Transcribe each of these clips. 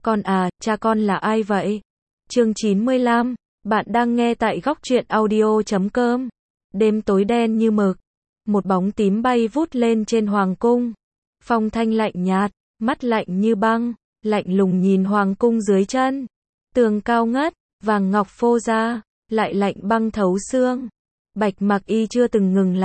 Con à, cha con là ai vậy? Chương 95, bạn đang nghe tại góc truyện audio.com. Đêm tối đen như mực, một bóng tím bay vút lên trên hoàng cung. Phong thanh lạnh nhạt, mắt lạnh như băng, lạnh lùng nhìn hoàng cung dưới chân. Tường cao ngất, vàng ngọc phô ra, lại lạnh băng thấu xương. Bạch Mặc Y chưa từng ngừng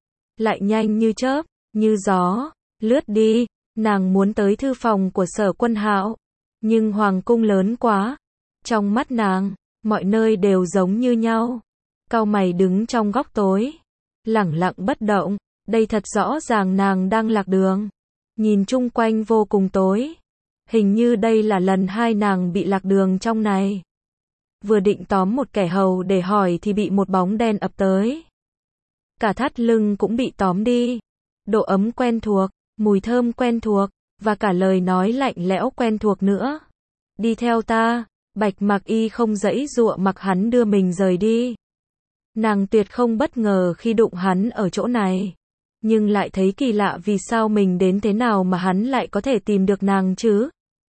lại nhanh như chớp, như gió, lướt đi. Nàng muốn tới thư phòng của Sở Quân Hạo, nhưng hoàng cung lớn quá. Trong mắt nàng, mọi nơi đều giống như nhau. Cau mày đứng trong góc tối, lẳng lặng bất động. Đây thật rõ ràng nàng đang lạc đường. Nhìn chung quanh vô cùng tối. Hình như đây là lần 2 nàng bị lạc đường trong này. Vừa định tóm một kẻ hầu để hỏi thì bị một bóng đen ập tới. Cả thắt lưng cũng bị tóm đi. Độ ấm quen thuộc, mùi thơm quen thuộc, và cả lời nói lạnh lẽo quen thuộc nữa. Đi theo ta. Bạch Mặc Y không giãy giụa mặc hắn đưa mình rời đi. Nàng tuyệt không bất ngờ khi đụng hắn ở chỗ này. Nhưng lại thấy kỳ lạ vì sao mình đến thế nào mà hắn lại có thể tìm được nàng chứ.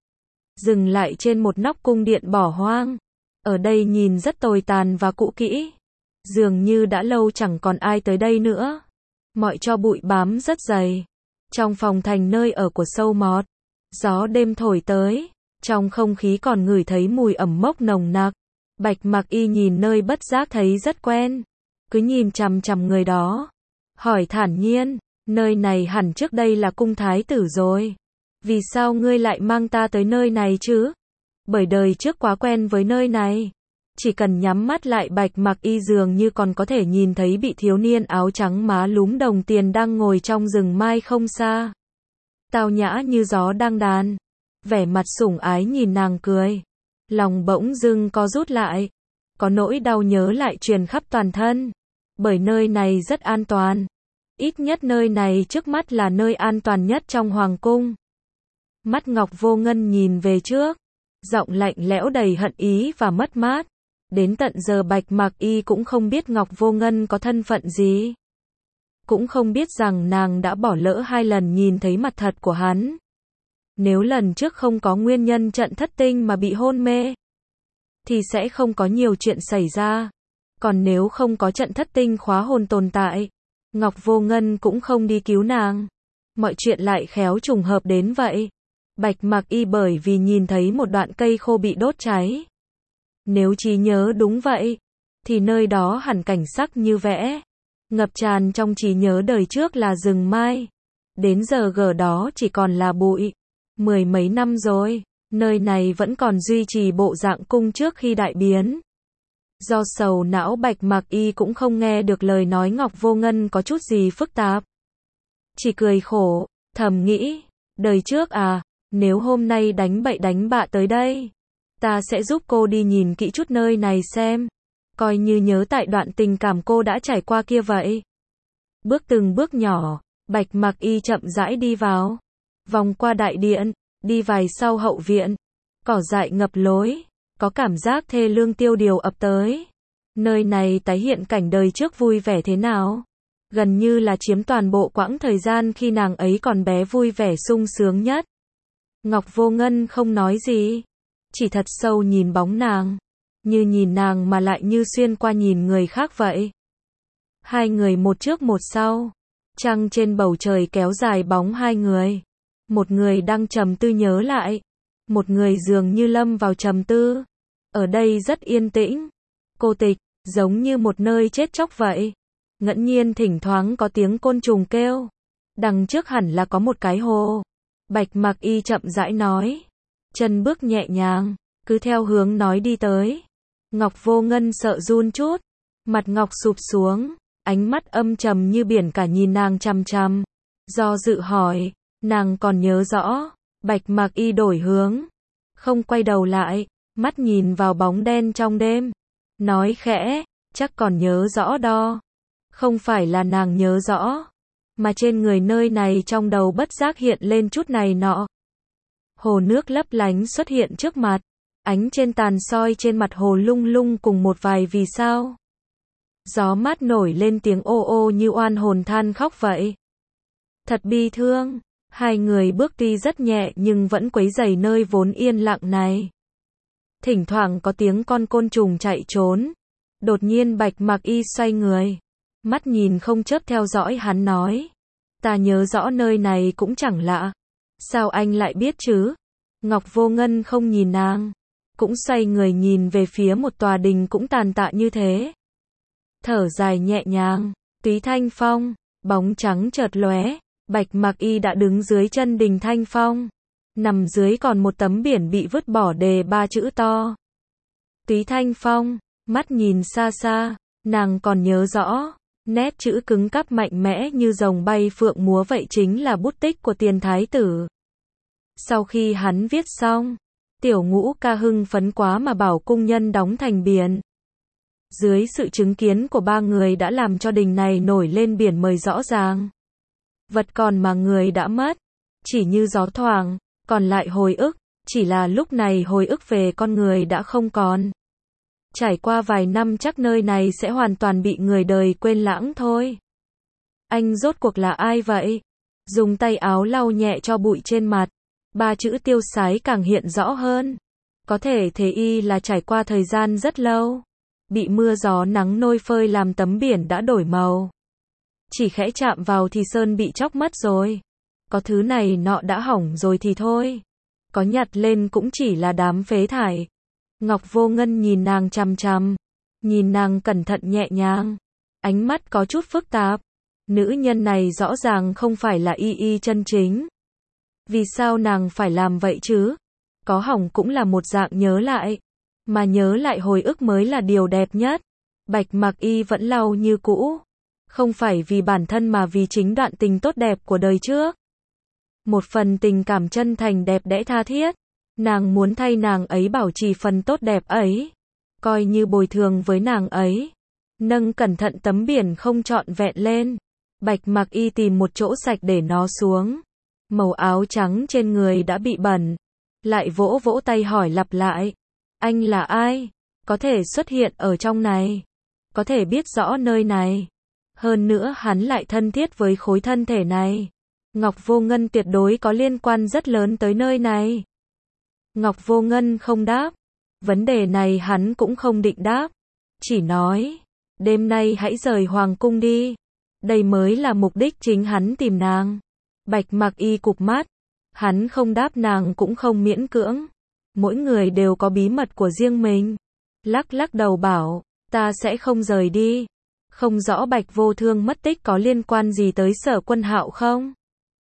Dừng lại trên một nóc cung điện bỏ hoang. Ở đây nhìn rất tồi tàn và cũ kỹ. Dường như đã lâu chẳng còn ai tới đây nữa. Mọi tro bụi bám rất dày. Trong phòng thành nơi ở của sâu mọt. Gió đêm thổi tới. Trong không khí còn ngửi thấy mùi ẩm mốc nồng nặc. Bạch Mặc Y nhìn nơi bất giác thấy rất quen. Cứ nhìn chằm chằm người đó. Hỏi thản nhiên, nơi này hẳn trước đây là cung thái tử rồi. Vì sao ngươi lại mang ta tới nơi này chứ? Bởi đời trước quá quen với nơi này. Chỉ cần nhắm mắt lại Bạch Mặc Y dường như còn có thể nhìn thấy vị thiếu niên áo trắng má lúm đồng tiền đang ngồi trong rừng mai không xa. Tao nhã như gió đang đàn. Vẻ mặt sủng ái nhìn nàng cười. Lòng bỗng dưng co rút lại. Có nỗi đau nhớ lại truyền khắp toàn thân. Bởi nơi này rất an toàn. Ít nhất nơi này trước mắt là nơi an toàn nhất trong hoàng cung. Mắt Ngọc Vô Ngân nhìn về trước. Giọng lạnh lẽo đầy hận ý và mất mát. Đến tận giờ Bạch Mặc Y cũng không biết Ngọc Vô Ngân có thân phận gì. Cũng không biết rằng nàng đã bỏ lỡ 2 lần nhìn thấy mặt thật của hắn. Nếu lần trước không có nguyên nhân trận thất tinh mà bị hôn mê, thì sẽ không có nhiều chuyện xảy ra. Còn nếu không có trận thất tinh khóa hồn tồn tại, Ngọc Vô Ngân cũng không đi cứu nàng. Mọi chuyện lại khéo trùng hợp đến vậy. Bạch Mặc Y bởi vì nhìn thấy một đoạn cây khô bị đốt cháy. Nếu trí nhớ đúng vậy, thì nơi đó hẳn cảnh sắc như vẽ. Ngập tràn trong trí nhớ đời trước là rừng mai. Đến giờ gờ đó chỉ còn là bụi. 10 mấy năm rồi, nơi này vẫn còn duy trì bộ dạng cung trước khi đại biến. Do sầu não Bạch Mặc Y cũng không nghe được lời nói Ngọc Vô Ngân có chút gì phức tạp. Chỉ cười khổ, thầm nghĩ, đời trước à, nếu hôm nay đánh bậy đánh bạ tới đây, ta sẽ giúp cô đi nhìn kỹ chút nơi này xem. Coi như nhớ tại đoạn tình cảm cô đã trải qua kia vậy. Bước từng bước nhỏ, Bạch Mặc Y chậm rãi đi vào. Vòng qua đại điện, đi vài sau hậu viện. Cỏ dại ngập lối, có cảm giác thê lương tiêu điều ập tới. Nơi này tái hiện cảnh đời trước vui vẻ thế nào. Gần như là chiếm toàn bộ quãng thời gian khi nàng ấy còn bé vui vẻ sung sướng nhất. Ngọc Vô Ngân không nói gì. Chỉ thật sâu nhìn bóng nàng. Như nhìn nàng mà lại như xuyên qua nhìn người khác vậy. 2 người một trước một sau. Trăng trên bầu trời kéo dài bóng 2 người. Một người đang trầm tư nhớ lại. Một người dường như lâm vào trầm tư. Ở đây rất yên tĩnh. Cô tịch, giống như một nơi chết chóc vậy. Ngẫu nhiên thỉnh thoảng có tiếng côn trùng kêu. Đằng trước hẳn là có một cái hồ. Bạch Mặc Y chậm rãi nói. Chân bước nhẹ nhàng, cứ theo hướng nói đi tới. Ngọc Vô Ngân sợ run chút. Mặt Ngọc sụp xuống. Ánh mắt âm trầm như biển cả nhìn nàng chằm chằm. Do dự hỏi. Nàng còn nhớ rõ. Bạch Mặc Y đổi hướng. Không quay đầu lại. Mắt nhìn vào bóng đen trong đêm. Nói khẽ. Chắc còn nhớ rõ đó. Không phải là nàng nhớ rõ. Mà trên người nơi này trong đầu bất giác hiện lên chút này nọ. Hồ nước lấp lánh xuất hiện trước mặt. Ánh trên tàn soi trên mặt hồ lung lung cùng một vài vì sao. Gió mát nổi lên tiếng ô ô như oan hồn than khóc vậy. Thật bi thương. Hai người bước đi rất nhẹ nhưng vẫn quấy rầy nơi vốn yên lặng này. Thỉnh thoảng có tiếng con côn trùng chạy trốn. Đột nhiên Bạch Mặc Y xoay người. Mắt nhìn không chớp theo dõi hắn nói. Ta nhớ rõ nơi này cũng chẳng lạ. Sao anh lại biết chứ? Ngọc Vô Ngân không nhìn nàng. Cũng xoay người nhìn về phía một tòa đình cũng tàn tạ như thế. Thở dài nhẹ nhàng. Túy Thanh Phong. Bóng trắng chợt lóe. Bạch Mặc Y đã đứng dưới chân đình Thanh Phong. Nằm dưới còn một tấm biển bị vứt bỏ đề 3 chữ to. Túy Thanh Phong. Mắt nhìn xa xa. Nàng còn nhớ rõ. Nét chữ cứng cáp mạnh mẽ như rồng bay phượng múa vậy chính là bút tích của Tiền Thái tử. Sau khi hắn viết xong, Tiểu Ngũ ca hưng phấn quá mà bảo cung nhân đóng thành biển. Dưới sự chứng kiến của ba người đã làm cho đình này nổi lên biển mời rõ ràng. Vật còn mà người đã mất, chỉ như gió thoảng, còn lại hồi ức, chỉ là lúc này hồi ức về con người đã không còn. Trải qua vài năm chắc nơi này sẽ hoàn toàn bị người đời quên lãng thôi. Anh rốt cuộc là ai vậy? Dùng tay áo lau nhẹ cho bụi trên mặt. 3 chữ tiêu sái càng hiện rõ hơn. Có thể thế y là trải qua thời gian rất lâu. Bị mưa gió nắng nôi phơi làm tấm biển đã đổi màu. Chỉ khẽ chạm vào thì sơn bị chóc mất rồi. Có thứ này nọ đã hỏng rồi thì thôi. Có nhặt lên cũng chỉ là đám phế thải. Ngọc Vô Ngân nhìn nàng chằm chằm. Nhìn nàng cẩn thận nhẹ nhàng. Ánh mắt có chút phức tạp. Nữ nhân này rõ ràng không phải là y y chân chính. Vì sao nàng phải làm vậy chứ? Có hỏng cũng là một dạng nhớ lại. Mà nhớ lại hồi ức mới là điều đẹp nhất. Bạch Mặc Y vẫn lau như cũ. Không phải vì bản thân mà vì chính đoạn tình tốt đẹp của đời trước. Một phần tình cảm chân thành đẹp đẽ tha thiết. Nàng muốn thay nàng ấy bảo trì phần tốt đẹp ấy. Coi như bồi thường với nàng ấy. Nâng cẩn thận tấm biển không trọn vẹn lên. Bạch Mặc Y tìm một chỗ sạch để nó xuống. Màu áo trắng trên người đã bị bẩn. Lại vỗ vỗ tay hỏi lặp lại. Anh là ai? Có thể xuất hiện ở trong này. Có thể biết rõ nơi này. Hơn nữa hắn lại thân thiết với khối thân thể này. Ngọc Vô Ngân tuyệt đối có liên quan rất lớn tới nơi này. Ngọc Vô Ngân không đáp. Vấn đề này hắn cũng không định đáp. Chỉ nói. Đêm nay hãy rời hoàng cung đi. Đây mới là mục đích chính hắn tìm nàng. Bạch Mặc Y cụp mắt. Hắn không đáp nàng cũng không miễn cưỡng. Mỗi người đều có bí mật của riêng mình. Lắc lắc đầu bảo. Ta sẽ không rời đi. Không rõ Bạch Vô Thương mất tích có liên quan gì tới Sở Quân Hạo không?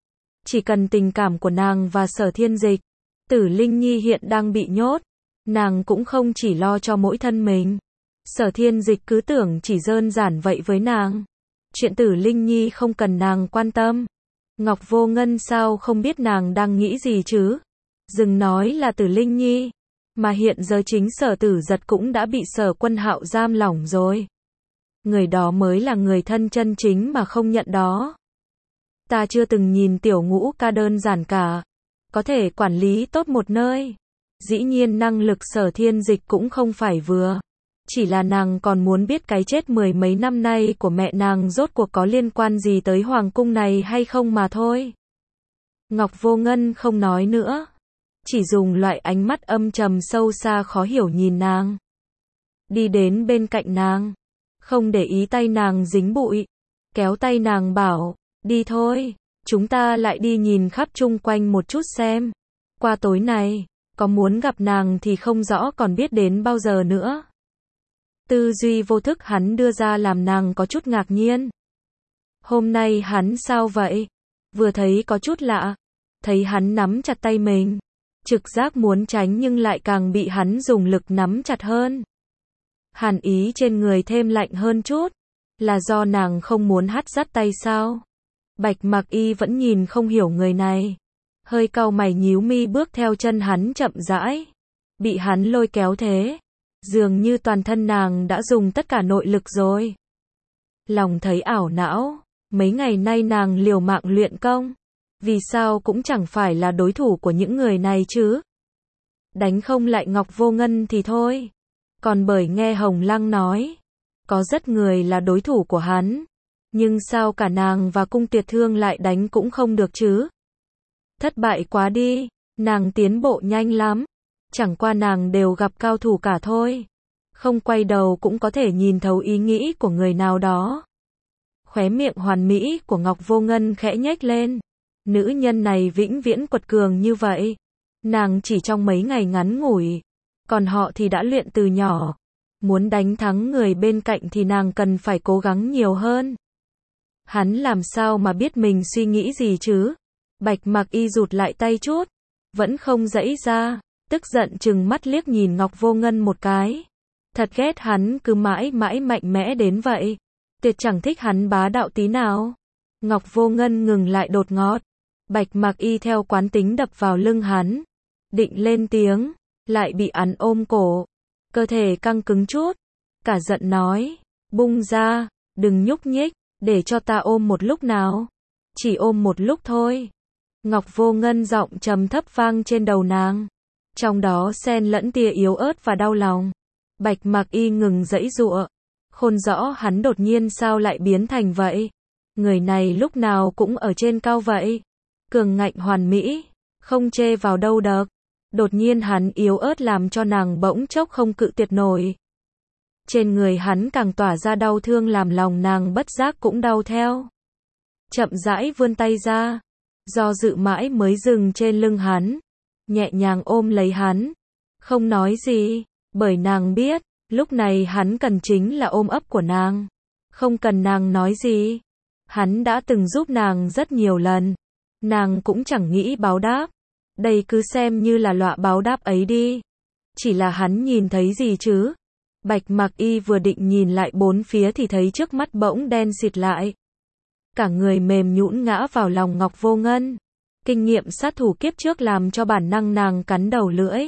Chỉ cần tình cảm của nàng và Sở Thiên Dịch. Tử Linh Nhi hiện đang bị nhốt. Nàng cũng không chỉ lo cho mỗi thân mình. Sở Thiên Dịch cứ tưởng chỉ đơn giản vậy với nàng. Chuyện Tử Linh Nhi không cần nàng quan tâm. Ngọc Vô Ngân sao không biết nàng đang nghĩ gì chứ? Dừng nói là Tử Linh Nhi. Mà hiện giờ chính Sở Tử Giật cũng đã bị Sở Quân Hạo giam lỏng rồi. Người đó mới là người thân chân chính mà không nhận đó. Ta chưa từng nhìn Tiểu Ngũ ca đơn giản cả. Có thể quản lý tốt một nơi. Dĩ nhiên năng lực Sở Thiên Dịch cũng không phải vừa. Chỉ là nàng còn muốn biết cái chết mười mấy năm nay của mẹ nàng rốt cuộc có liên quan gì tới hoàng cung này hay không mà thôi. Ngọc Vô Ngân không nói nữa. Chỉ dùng loại ánh mắt âm trầm sâu xa khó hiểu nhìn nàng. Đi đến bên cạnh nàng. Không để ý tay nàng dính bụi. Kéo tay nàng bảo. Đi thôi. Chúng ta lại đi nhìn khắp chung quanh một chút xem. Qua tối này. Có muốn gặp nàng thì không rõ còn biết đến bao giờ nữa. Tư duy vô thức hắn đưa ra làm nàng có chút ngạc nhiên. Hôm nay hắn sao vậy? Vừa thấy có chút lạ. Thấy hắn nắm chặt tay mình. Trực giác muốn tránh nhưng lại càng bị hắn dùng lực nắm chặt hơn. Hàn ý trên người thêm lạnh hơn chút. Là do nàng không muốn hắt dắt tay sao? Bạch Mặc Y vẫn nhìn không hiểu người này. Hơi cau mày nhíu mi bước theo chân hắn chậm rãi. Bị hắn lôi kéo thế. Dường như toàn thân nàng đã dùng tất cả nội lực rồi. Lòng thấy ảo não. Mấy ngày nay nàng liều mạng luyện công. Vì sao cũng chẳng phải là đối thủ của những người này chứ. Đánh không lại Ngọc Vô Ngân thì thôi. Còn bởi nghe Hồng Lăng nói. Có rất người là đối thủ của hắn. Nhưng sao cả nàng và Cung Tuyệt Thương lại đánh cũng không được chứ. Thất bại quá đi, nàng tiến bộ nhanh lắm. Chẳng qua nàng đều gặp cao thủ cả thôi. Không quay đầu cũng có thể nhìn thấu ý nghĩ của người nào đó. Khóe miệng hoàn mỹ của Ngọc Vô Ngân khẽ nhếch lên. Nữ nhân này vĩnh viễn quật cường như vậy. Nàng chỉ trong mấy ngày ngắn ngủi. Còn họ thì đã luyện từ nhỏ. Muốn đánh thắng người bên cạnh thì nàng cần phải cố gắng nhiều hơn. Hắn làm sao mà biết mình suy nghĩ gì chứ? Bạch Mặc Y rụt lại tay chút. Vẫn không giãy ra. Tức giận trừng mắt liếc nhìn Ngọc Vô Ngân một cái. Thật ghét hắn cứ mãi mãi mạnh mẽ đến vậy. Tuyệt chẳng thích hắn bá đạo tí nào. Ngọc Vô Ngân ngừng lại đột ngột. Bạch Mặc Y theo quán tính đập vào lưng hắn. Định lên tiếng, lại bị hắn ôm cổ. Cơ thể căng cứng chút. Cả giận nói, buông ra, đừng nhúc nhích, để cho ta ôm một lúc nào. Chỉ ôm một lúc thôi. Ngọc Vô Ngân giọng trầm thấp vang trên đầu nàng. Trong đó xen lẫn tia yếu ớt và đau lòng. Bạch Mặc Y ngừng giãy giụa. Khôn rõ hắn đột nhiên sao lại biến thành vậy. Người này lúc nào cũng ở trên cao vậy. Cường ngạnh hoàn mỹ, không chê vào đâu được. Đột nhiên hắn yếu ớt làm cho nàng bỗng chốc không cự tuyệt nổi. Trên người hắn càng tỏa ra đau thương làm lòng nàng bất giác cũng đau theo. Chậm rãi vươn tay ra. Do dự mãi mới dừng trên lưng hắn. Nhẹ nhàng ôm lấy hắn. Không nói gì, bởi nàng biết, lúc này hắn cần chính là ôm ấp của nàng. Không cần nàng nói gì. Hắn đã từng giúp nàng rất nhiều lần. Nàng cũng chẳng nghĩ báo đáp. Đây cứ xem như là lọa báo đáp ấy đi. Chỉ là hắn nhìn thấy gì chứ? Bạch Mặc Y vừa định nhìn lại bốn phía thì thấy trước mắt bỗng đen xịt lại. Cả người mềm nhũn ngã vào lòng Ngọc Vô Ngân. Kinh nghiệm sát thủ kiếp trước làm cho bản năng nàng cắn đầu lưỡi.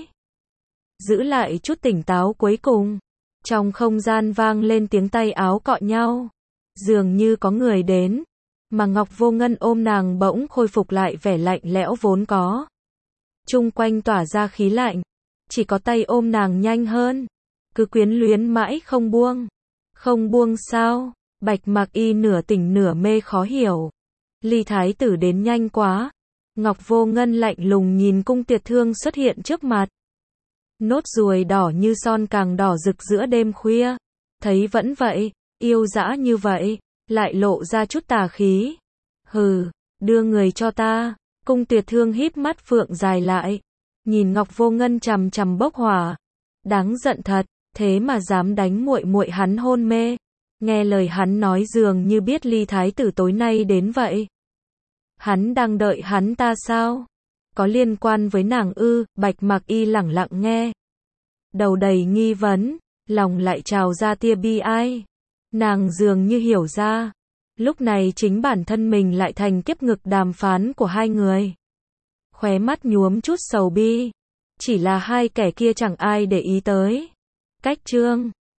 Giữ lại chút tỉnh táo cuối cùng. Trong không gian vang lên tiếng tay áo cọ nhau. Dường như có người đến. Mà Ngọc Vô Ngân ôm nàng bỗng khôi phục lại vẻ lạnh lẽo vốn có. Chung quanh tỏa ra khí lạnh. Chỉ có tay ôm nàng nhanh hơn. Cứ quyến luyến mãi không buông. Không buông sao? Bạch Mặc Y nửa tỉnh nửa mê khó hiểu. Ly thái tử đến nhanh quá. Ngọc Vô Ngân lạnh lùng nhìn Cung Tuyệt Thương xuất hiện trước mặt. Nốt ruồi đỏ như son càng đỏ rực giữa đêm khuya. Thấy vẫn vậy, yêu dã như vậy, lại lộ ra chút tà khí. Hừ, đưa người cho ta. Cung Tuyệt Thương híp mắt phượng dài lại. Nhìn Ngọc Vô Ngân chằm chằm bốc hỏa. Đáng giận thật, thế mà dám đánh muội muội hắn hôn mê. Nghe lời hắn nói dường như biết Ly thái tử tối nay đến vậy. Hắn đang đợi hắn ta sao? Có liên quan với nàng ư? Bạch Mặc Y lẳng lặng nghe. Đầu đầy nghi vấn, lòng lại trào ra tia bi ai. Nàng dường như hiểu ra. Lúc này chính bản thân mình lại thành kiếp ngực đàm phán của hai người. Khóe mắt nhuốm chút sầu bi. Chỉ là hai kẻ kia chẳng ai để ý tới. Cách chương